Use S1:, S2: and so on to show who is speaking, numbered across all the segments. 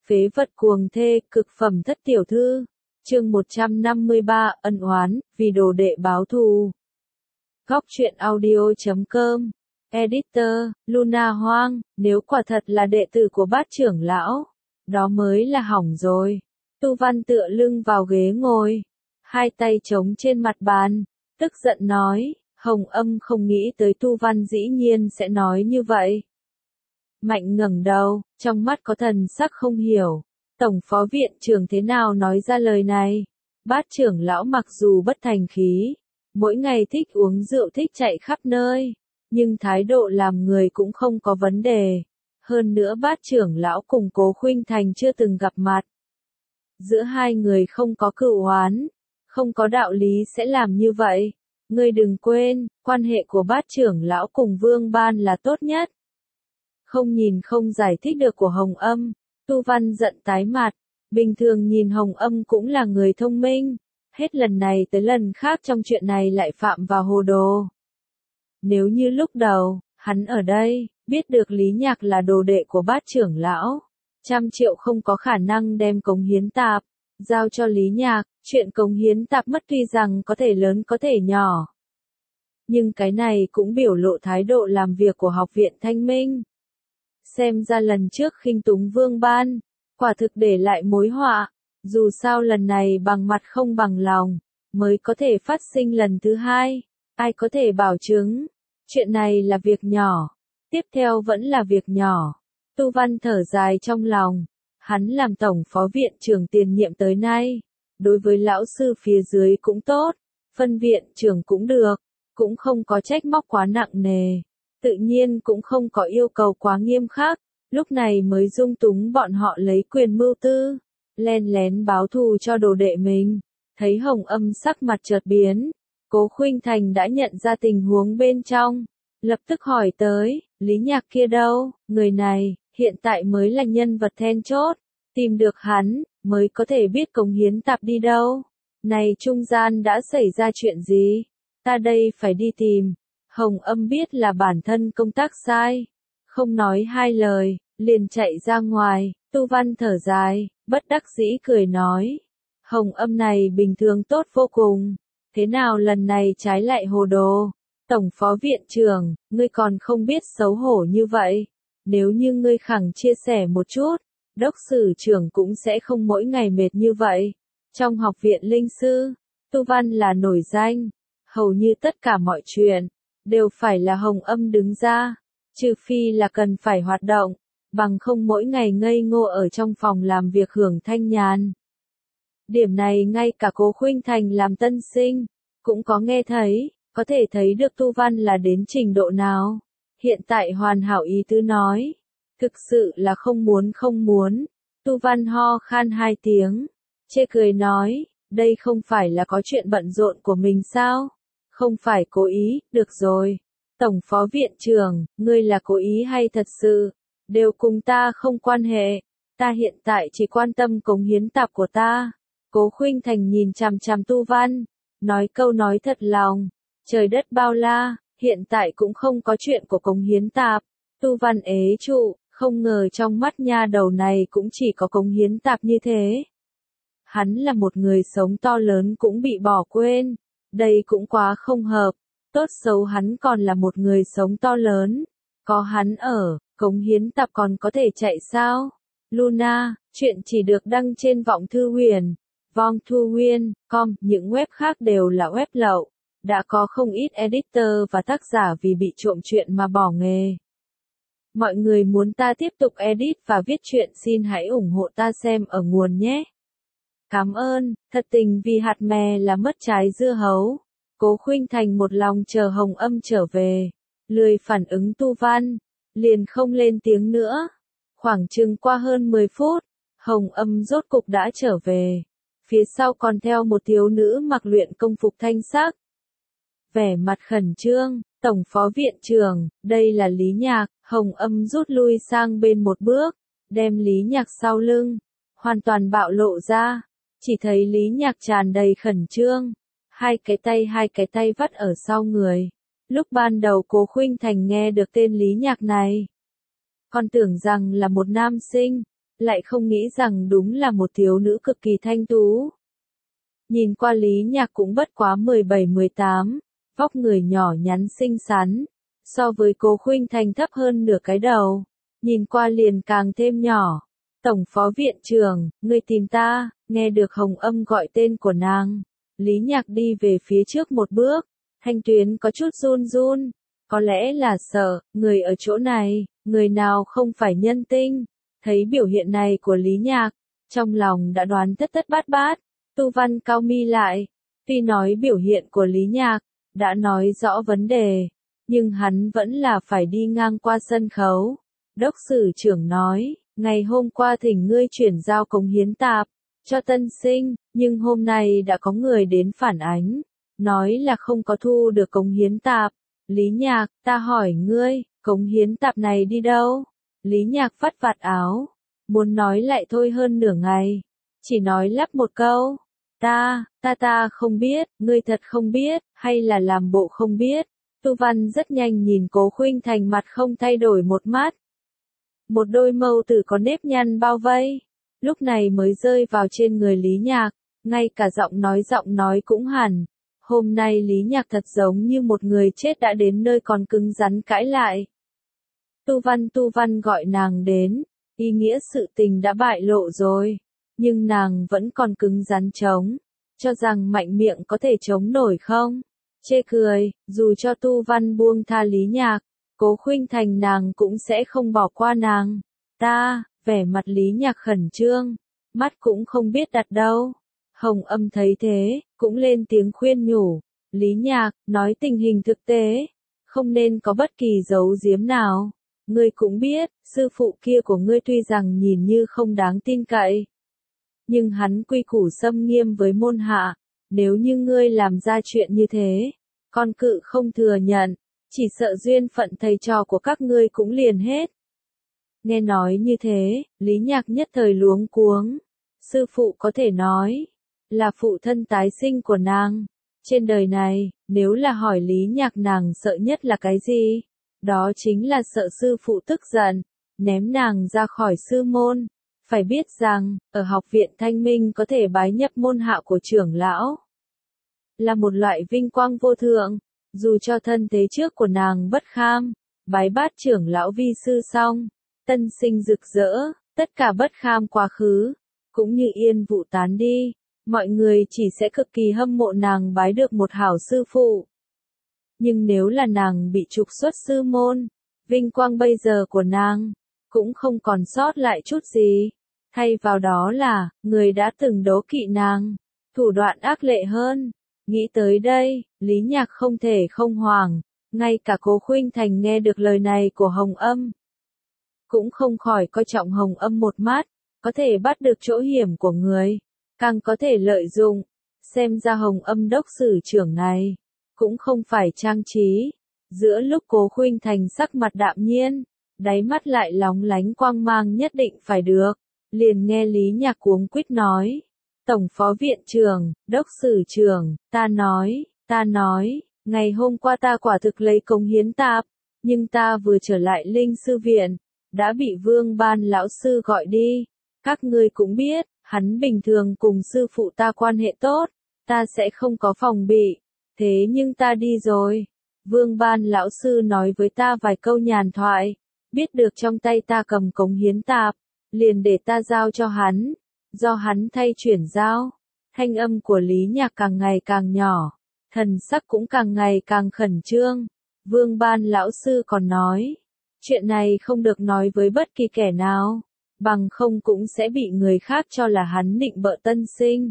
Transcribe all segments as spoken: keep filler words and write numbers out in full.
S1: Phế vật cuồng thê, cực phẩm thất tiểu thư. Chương một trăm năm mươi ba, ân oán, vì đồ đệ báo thù. Góc truyện audio chấm com. Editor, Luna Hoang, nếu quả thật là đệ tử của bát trưởng lão, đó mới là hỏng rồi. Tu Văn tựa lưng vào ghế ngồi, hai tay chống trên mặt bàn, tức giận nói, Hồng Âm không nghĩ tới Tu Văn dĩ nhiên sẽ nói như vậy. Mạnh ngẩng đầu, trong mắt có thần sắc không hiểu, Tổng phó viện trưởng thế nào nói ra lời này. Bát trưởng lão mặc dù bất thành khí, mỗi ngày thích uống rượu thích chạy khắp nơi, nhưng thái độ làm người cũng không có vấn đề. Hơn nữa bát trưởng lão cùng Cố Khuynh Thành chưa từng gặp mặt. Giữa hai người không có cựu oán, không có đạo lý sẽ làm như vậy. Ngươi đừng quên, quan hệ của bát trưởng lão cùng Vương Ban là tốt nhất. Không nhìn không giải thích được của Hồng Âm, Tu Văn giận tái mặt. Bình thường nhìn Hồng Âm cũng là người thông minh, hết lần này tới lần khác trong chuyện này lại phạm vào hồ đồ. Nếu như lúc đầu, hắn ở đây, biết được Lý Nhạc là đồ đệ của bát trưởng lão, trăm triệu không có khả năng đem cống hiến tạp, giao cho Lý Nhạc, chuyện cống hiến tạp mất tuy rằng có thể lớn có thể nhỏ. Nhưng cái này cũng biểu lộ thái độ làm việc của học viện Thanh Minh. Xem ra lần trước khinh túng Vương Ban, quả thực để lại mối họa, dù sao lần này bằng mặt không bằng lòng, mới có thể phát sinh lần thứ hai, ai có thể bảo chứng, chuyện này là việc nhỏ, tiếp theo vẫn là việc nhỏ. Tu Văn thở dài trong lòng, hắn làm tổng phó viện trưởng tiền nhiệm tới nay, đối với lão sư phía dưới cũng tốt, phân viện trưởng cũng được, cũng không có trách móc quá nặng nề, tự nhiên cũng không có yêu cầu quá nghiêm khắc. Lúc này mới dung túng bọn họ lấy quyền mưu tư, len lén báo thù cho đồ đệ mình. Thấy Hồng Âm sắc mặt chợt biến, Cố Khuynh Thành đã nhận ra tình huống bên trong, lập tức hỏi tới, Lý Nhạc kia đâu, người này, hiện tại mới là nhân vật then chốt, tìm được hắn, mới có thể biết cống hiến tạp đi đâu. Này trung gian đã xảy ra chuyện gì? Ta đây phải đi tìm. Hồng Âm biết là bản thân công tác sai, không nói hai lời, liền chạy ra ngoài. Tu Văn thở dài, bất đắc dĩ cười nói, Hồng Âm này bình thường tốt vô cùng, thế nào lần này trái lại hồ đồ. Tổng phó viện trưởng, ngươi còn không biết xấu hổ như vậy, nếu như ngươi khẳng chia sẻ một chút, đốc sử trưởng cũng sẽ không mỗi ngày mệt như vậy. Trong học viện linh sư, Tu Văn là nổi danh, hầu như tất cả mọi chuyện đều phải là Hồng Âm đứng ra, trừ phi là cần phải hoạt động, bằng không mỗi ngày ngây ngô ở trong phòng làm việc hưởng thanh nhàn. Điểm này ngay cả Cố Khuynh Thành làm tân sinh, cũng có nghe thấy, có thể thấy được Tu Văn là đến trình độ nào. Hiện tại hoàn hảo ý tứ nói, thực sự là không muốn không muốn. Tu Văn ho khan hai tiếng, chê cười nói, đây không phải là có chuyện bận rộn của mình sao? Không phải cố ý, được rồi. Tổng phó viện trưởng, ngươi là cố ý hay thật sự, đều cùng ta không quan hệ. Ta hiện tại chỉ quan tâm cống hiến tạp của ta. Cố Khuynh Thành nhìn chằm chằm Tu Văn, nói câu nói thật lòng, trời đất bao la, hiện tại cũng không có chuyện của cống hiến tạp. Tu Văn ế trụ, không ngờ trong mắt nha đầu này cũng chỉ có cống hiến tạp như thế. Hắn là một người sống to lớn cũng bị bỏ quên, đây cũng quá không hợp. Tốt xấu hắn còn là một người sống to lớn, có hắn ở, cống hiến tạp còn có thể chạy sao? Luna, chuyện chỉ được đăng trên Vọng Thư Huyền, vong thu huyền chấm com, những web khác đều là web lậu. Đã có không ít editor và tác giả vì bị trộm chuyện mà bỏ nghề. Mọi người muốn ta tiếp tục edit và viết truyện xin hãy ủng hộ ta xem ở nguồn nhé. Cảm ơn, thật tình vì hạt mè là mất trái dưa hấu. Cố Khuynh Thành một lòng chờ Hồng Âm trở về, lười phản ứng Tu Văn, liền không lên tiếng nữa. Khoảng chừng qua hơn mười phút, Hồng Âm rốt cục đã trở về, phía sau còn theo một thiếu nữ mặc luyện công phục thanh sắc. Vẻ mặt khẩn trương, tổng phó viện trưởng, đây là Lý Nhạc. Hồng Âm rút lui sang bên một bước, đem Lý Nhạc sau lưng, hoàn toàn bạo lộ ra, chỉ thấy Lý Nhạc tràn đầy khẩn trương. Hai cái tay hai cái tay vắt ở sau người. Lúc ban đầu Cố Khuynh Thành nghe được tên Lý Nhạc này, còn tưởng rằng là một nam sinh, lại không nghĩ rằng đúng là một thiếu nữ cực kỳ thanh tú. Nhìn qua Lý Nhạc cũng bất quá mười bảy mười tám, vóc người nhỏ nhắn xinh xắn, so với Cố Khuynh Thành thấp hơn nửa cái đầu, nhìn qua liền càng thêm nhỏ. Tổng phó viện trưởng, ngươi tìm ta, nghe được Hồng Âm gọi tên của nàng. Lý Nhạc đi về phía trước một bước, thanh tuyến có chút run run, có lẽ là sợ, người ở chỗ này, người nào không phải nhân tinh. Thấy biểu hiện này của Lý Nhạc, trong lòng đã đoán tất tất bát bát, Tu Văn cau mi lại, tuy nói biểu hiện của Lý Nhạc, đã nói rõ vấn đề, nhưng hắn vẫn là phải đi ngang qua sân khấu. Đốc sử trưởng nói, ngày hôm qua thỉnh ngươi chuyển giao cống hiến tạp, cho tân sinh, nhưng hôm nay đã có người đến phản ánh, nói là không có thu được cống hiến tạp. Lý Nhạc, ta hỏi ngươi, cống hiến tạp này đi đâu? Lý Nhạc vắt vạt áo, muốn nói lại thôi hơn nửa ngày, chỉ nói lắp một câu, ta, ta ta không biết, ngươi thật không biết, hay là làm bộ không biết. Tu Văn rất nhanh nhìn Cố Khuynh Thành mặt không thay đổi một mắt. Một đôi mâu tử có nếp nhăn bao vây, lúc này mới rơi vào trên người Lý Nhạc, ngay cả giọng nói giọng nói cũng hẳn. Hôm nay Lý Nhạc thật giống như một người chết đã đến nơi còn cứng rắn cãi lại. Tu Văn Tu Văn gọi nàng đến, ý nghĩa sự tình đã bại lộ rồi, nhưng nàng vẫn còn cứng rắn chống, cho rằng mạnh miệng có thể chống nổi không? Chê cười, dù cho Tu Văn buông tha Lý Nhạc, Cố Khuynh Thành nàng cũng sẽ không bỏ qua nàng. Ta, vẻ mặt Lý Nhạc khẩn trương, mắt cũng không biết đặt đâu. Hồng Âm thấy thế, cũng lên tiếng khuyên nhủ, Lý Nhạc, nói tình hình thực tế, không nên có bất kỳ giấu giếm nào. Ngươi cũng biết, sư phụ kia của ngươi tuy rằng nhìn như không đáng tin cậy, nhưng hắn quy củ xâm nghiêm với môn hạ, nếu như ngươi làm ra chuyện như thế, con cự không thừa nhận, chỉ sợ duyên phận thầy trò của các ngươi cũng liền hết. Nghe nói như thế, Lý Nhạc nhất thời luống cuống, sư phụ có thể nói, là phụ thân tái sinh của nàng. Trên đời này, nếu là hỏi Lý Nhạc nàng sợ nhất là cái gì? Đó chính là sợ sư phụ tức giận, ném nàng ra khỏi sư môn. Phải biết rằng, ở học viện Thanh Minh có thể bái nhập môn hạ của trưởng lão, là một loại vinh quang vô thượng, dù cho thân thế trước của nàng bất kham, bái bát trưởng lão vi sư xong, tân sinh rực rỡ, tất cả bất kham quá khứ, cũng như yên vụ tán đi, mọi người chỉ sẽ cực kỳ hâm mộ nàng bái được một hảo sư phụ. Nhưng nếu là nàng bị trục xuất sư môn, vinh quang bây giờ của nàng, cũng không còn sót lại chút gì. Thay vào đó là, người đã từng đố kỵ nàng, thủ đoạn ác lệ hơn. Nghĩ tới đây, Lý Nhạc không thể không hoảng, ngay cả Cố Khuynh Thành nghe được lời này của Hồng Âm, cũng không khỏi coi trọng Hồng Âm một mắt, có thể bắt được chỗ hiểm của người, càng có thể lợi dụng. Xem ra Hồng Âm đốc sử trưởng này, cũng không phải trang trí. Giữa lúc Cố Khuynh Thành sắc mặt đạm nhiên, đáy mắt lại lóng lánh quang mang nhất định phải được, liền nghe Lý Nhạc cuống quýt nói, Tổng phó viện trưởng, đốc sử trưởng, ta nói, ta nói, ngày hôm qua ta quả thực lấy cống hiến tạp, nhưng ta vừa trở lại Linh sư viện, đã bị Vương Ban lão sư gọi đi. Các ngươi cũng biết, hắn bình thường cùng sư phụ ta quan hệ tốt, ta sẽ không có phòng bị, thế nhưng ta đi rồi. Vương Ban lão sư nói với ta vài câu nhàn thoại, biết được trong tay ta cầm cống hiến tạp, liền để ta giao cho hắn, do hắn thay chuyển giao. Thanh âm của Lý Nhạc càng ngày càng nhỏ, thần sắc cũng càng ngày càng khẩn trương. Vương Ban lão sư còn nói, chuyện này không được nói với bất kỳ kẻ nào, bằng không cũng sẽ bị người khác cho là hắn định bợ tân sinh,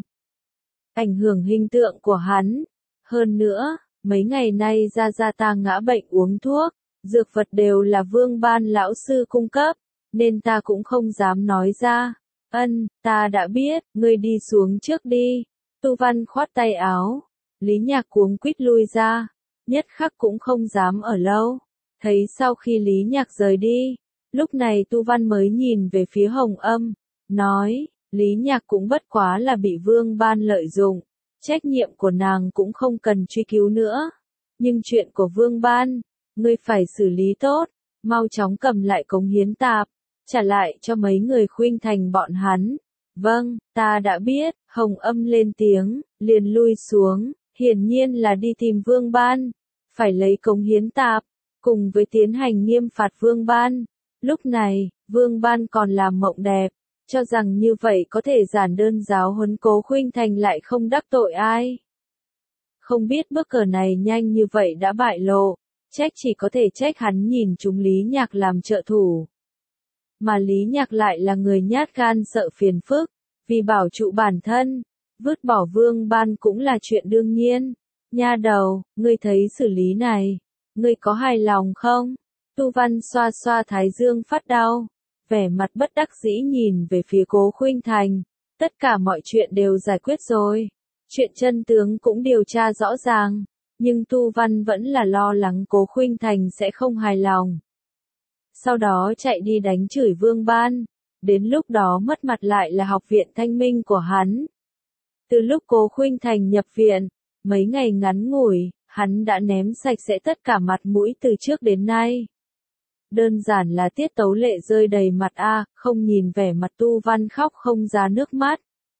S1: ảnh hưởng hình tượng của hắn. Hơn nữa, mấy ngày nay Gia Gia ta ngã bệnh uống thuốc, dược vật đều là Vương Ban lão sư cung cấp, nên ta cũng không dám nói ra. Ân, ta đã biết, ngươi đi xuống trước đi. Tu Văn khoát tay áo, Lý Nhạc cuống quýt lui ra, nhất khắc cũng không dám ở lâu. Thấy sau khi Lý Nhạc rời đi, lúc này Tu Văn mới nhìn về phía Hồng Âm, nói, Lý Nhạc cũng bất quá là bị Vương Ban lợi dụng, trách nhiệm của nàng cũng không cần truy cứu nữa. Nhưng chuyện của Vương Ban, ngươi phải xử lý tốt, mau chóng cầm lại cống hiến tạp, trả lại cho mấy người khuynh thành bọn hắn. Vâng, ta đã biết, Hồng Âm lên tiếng, liền lui xuống, hiển nhiên là đi tìm Vương Ban, phải lấy cống hiến tạp, cùng với tiến hành nghiêm phạt Vương Ban. Lúc này, Vương Ban còn làm mộng đẹp, cho rằng như vậy có thể giản đơn giáo huấn Cố Khuynh Thành lại không đắc tội ai. Không biết bước cờ này nhanh như vậy đã bại lộ, trách chỉ có thể trách hắn nhìn chúng Lý Nhạc làm trợ thủ. Mà Lý Nhạc lại là người nhát gan sợ phiền phức, vì bảo trụ bản thân, vứt bỏ Vương Ban cũng là chuyện đương nhiên. Nha đầu, ngươi thấy xử lý này, ngươi có hài lòng không? Tu Văn xoa xoa thái dương phát đau, vẻ mặt bất đắc dĩ nhìn về phía Cố Khuynh Thành, tất cả mọi chuyện đều giải quyết rồi, chuyện chân tướng cũng điều tra rõ ràng, nhưng Tu Văn vẫn là lo lắng Cố Khuynh Thành sẽ không hài lòng. Sau đó chạy đi đánh chửi Vương Ban, đến lúc đó mất mặt lại là học viện Thanh Minh của hắn. Từ lúc Cố Khuynh Thành nhập viện, mấy ngày ngắn ngủi, hắn đã ném sạch sẽ tất cả mặt mũi từ trước đến nay. Đơn giản là tiết tấu lệ rơi đầy mặt a, không nhìn vẻ mặt Tu Văn khóc không ra nước mắt.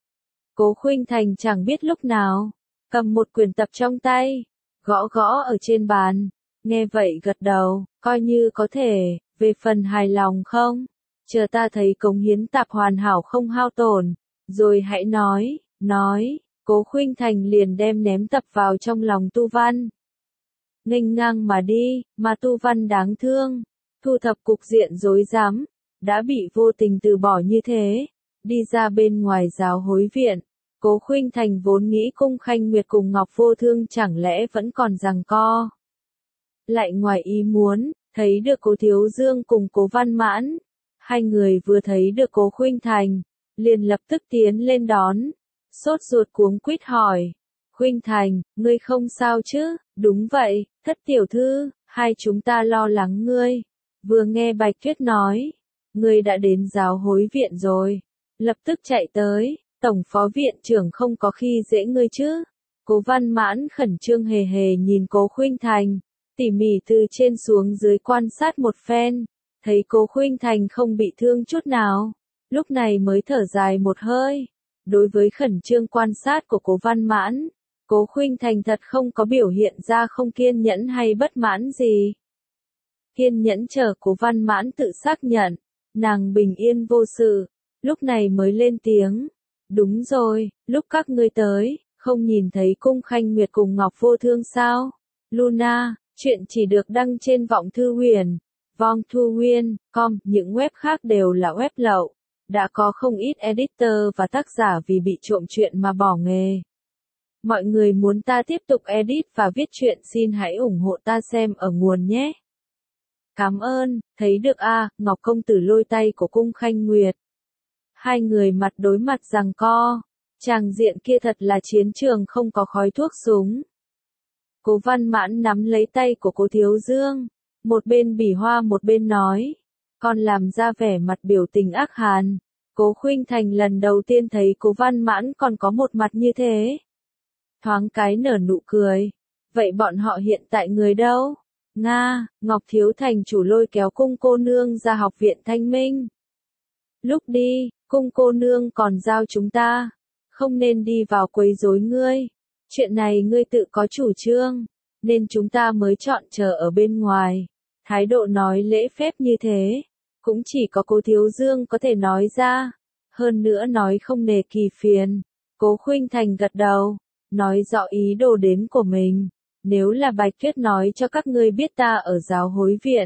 S1: Cố Khuynh Thành chẳng biết lúc nào, cầm một quyển tập trong tay, gõ gõ ở trên bàn, nghe vậy gật đầu, coi như có thể, về phần hài lòng không, chờ ta thấy cống hiến tạp hoàn hảo không hao tổn, rồi hãy nói, nói, Cố Khuynh Thành liền đem ném tập vào trong lòng Tu Văn. Nghênh ngang mà đi, mà Tu Văn đáng thương, thu thập cục diện rối rắm, đã bị vô tình từ bỏ như thế, đi ra bên ngoài giáo hối viện. Cố Khuynh Thành vốn nghĩ Cung Khanh Nguyệt cùng Ngọc Vô Thương chẳng lẽ vẫn còn giằng co. Lại ngoài ý muốn, thấy được Cố Thiếu Dương cùng Cố Văn Mãn. Hai người vừa thấy được Cố Khuynh Thành, liền lập tức tiến lên đón. Sốt ruột cuống quýt hỏi. Khuynh Thành, ngươi không sao chứ? Đúng vậy, thất tiểu thư, hai chúng ta lo lắng ngươi. Vừa nghe Bạch Tuyết nói, ngươi đã đến giáo hối viện rồi. Lập tức chạy tới. Tổng phó viện trưởng không có khi dễ ngươi chứ. Cố Văn Mãn khẩn trương hề hề nhìn Cố Khuynh Thành, tỉ mỉ từ trên xuống dưới quan sát một phen, thấy Cố Khuynh Thành không bị thương chút nào, lúc này mới thở dài một hơi. Đối với khẩn trương quan sát của Cố Văn Mãn, Cố Khuynh Thành thật không có biểu hiện ra không kiên nhẫn hay bất mãn gì. Kiên nhẫn chờ Cố Văn Mãn tự xác nhận, nàng bình yên vô sự, lúc này mới lên tiếng. Đúng rồi, lúc các ngươi tới, không nhìn thấy Cung Khanh Nguyệt cùng Ngọc Vô Thương sao? Luna, chuyện chỉ được đăng trên Vọng Thư Huyền, Vong Thu Huyên, com, những web khác đều là web lậu. Đã có không ít editor và tác giả vì bị trộm chuyện mà bỏ nghề. Mọi người muốn ta tiếp tục edit và viết chuyện xin hãy ủng hộ ta xem ở nguồn nhé. Cảm ơn, thấy được a, Ngọc Công Tử lôi tay của Cung Khanh Nguyệt. Hai người mặt đối mặt giằng co, tràng diện kia thật là chiến trường không có khói thuốc súng. Cố Văn Mãn nắm lấy tay của Cố Thiếu Dương, một bên bỉ hoa một bên nói, còn làm ra vẻ mặt biểu tình ác hàn. Cố Khuynh Thành lần đầu tiên thấy Cố Văn Mãn còn có một mặt như thế. Thoáng cái nở nụ cười, vậy bọn họ hiện tại người đâu? Nga, Ngọc Thiếu Thành chủ lôi kéo Cung cô nương ra học viện Thanh Minh. Lúc đi, Cung cô nương còn giao chúng ta, không nên đi vào quấy rối ngươi. Chuyện này ngươi tự có chủ trương, nên chúng ta mới chọn chờ ở bên ngoài. Thái độ nói lễ phép như thế, cũng chỉ có Cố Thiếu Dương có thể nói ra. Hơn nữa nói không nề kỳ phiền. Cố Khuynh Thành gật đầu, nói rõ ý đồ đến của mình. Nếu là Bạch Tuyết nói cho các ngươi biết ta ở giáo hối viện,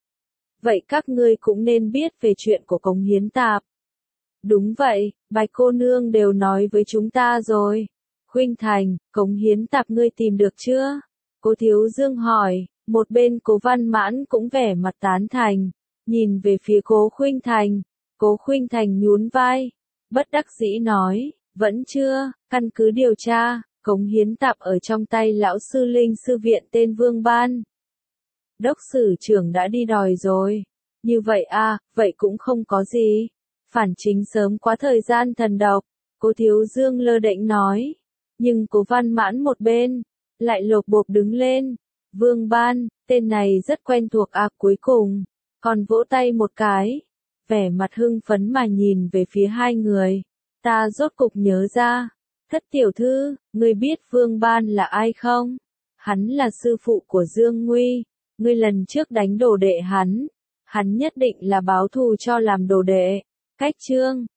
S1: vậy các ngươi cũng nên biết về chuyện của cống hiến tạp. Đúng vậy, Bạch cô nương đều nói với chúng ta rồi. Khuynh Thành, cống hiến tạp ngươi tìm được chưa? Cố Thiếu Dương hỏi, một bên Cố Văn Mãn cũng vẻ mặt tán thành, nhìn về phía Cố Khuynh Thành. Cố Khuynh Thành nhún vai, bất đắc dĩ nói, vẫn chưa, căn cứ điều tra, cống hiến tạp ở trong tay lão sư linh sư viện tên Vương Ban. Đốc sử trưởng đã đi đòi rồi. Như vậy à, vậy cũng không có gì. Phản chính sớm quá thời gian thần độc, Cố Thiếu Dương lơ đễnh nói. Nhưng Cố Văn Mãn một bên, lại lột bột đứng lên. Vương Ban, tên này rất quen thuộc à cuối cùng, còn vỗ tay một cái. vẻ mặt hưng phấn mà nhìn về phía hai người. Ta rốt cục nhớ ra. Thất tiểu thư, ngươi biết Vương Ban là ai không? Hắn là sư phụ của Dương Nguy. Ngươi lần trước đánh đồ đệ hắn. Hắn nhất định là báo thù cho làm đồ đệ. Cách chương.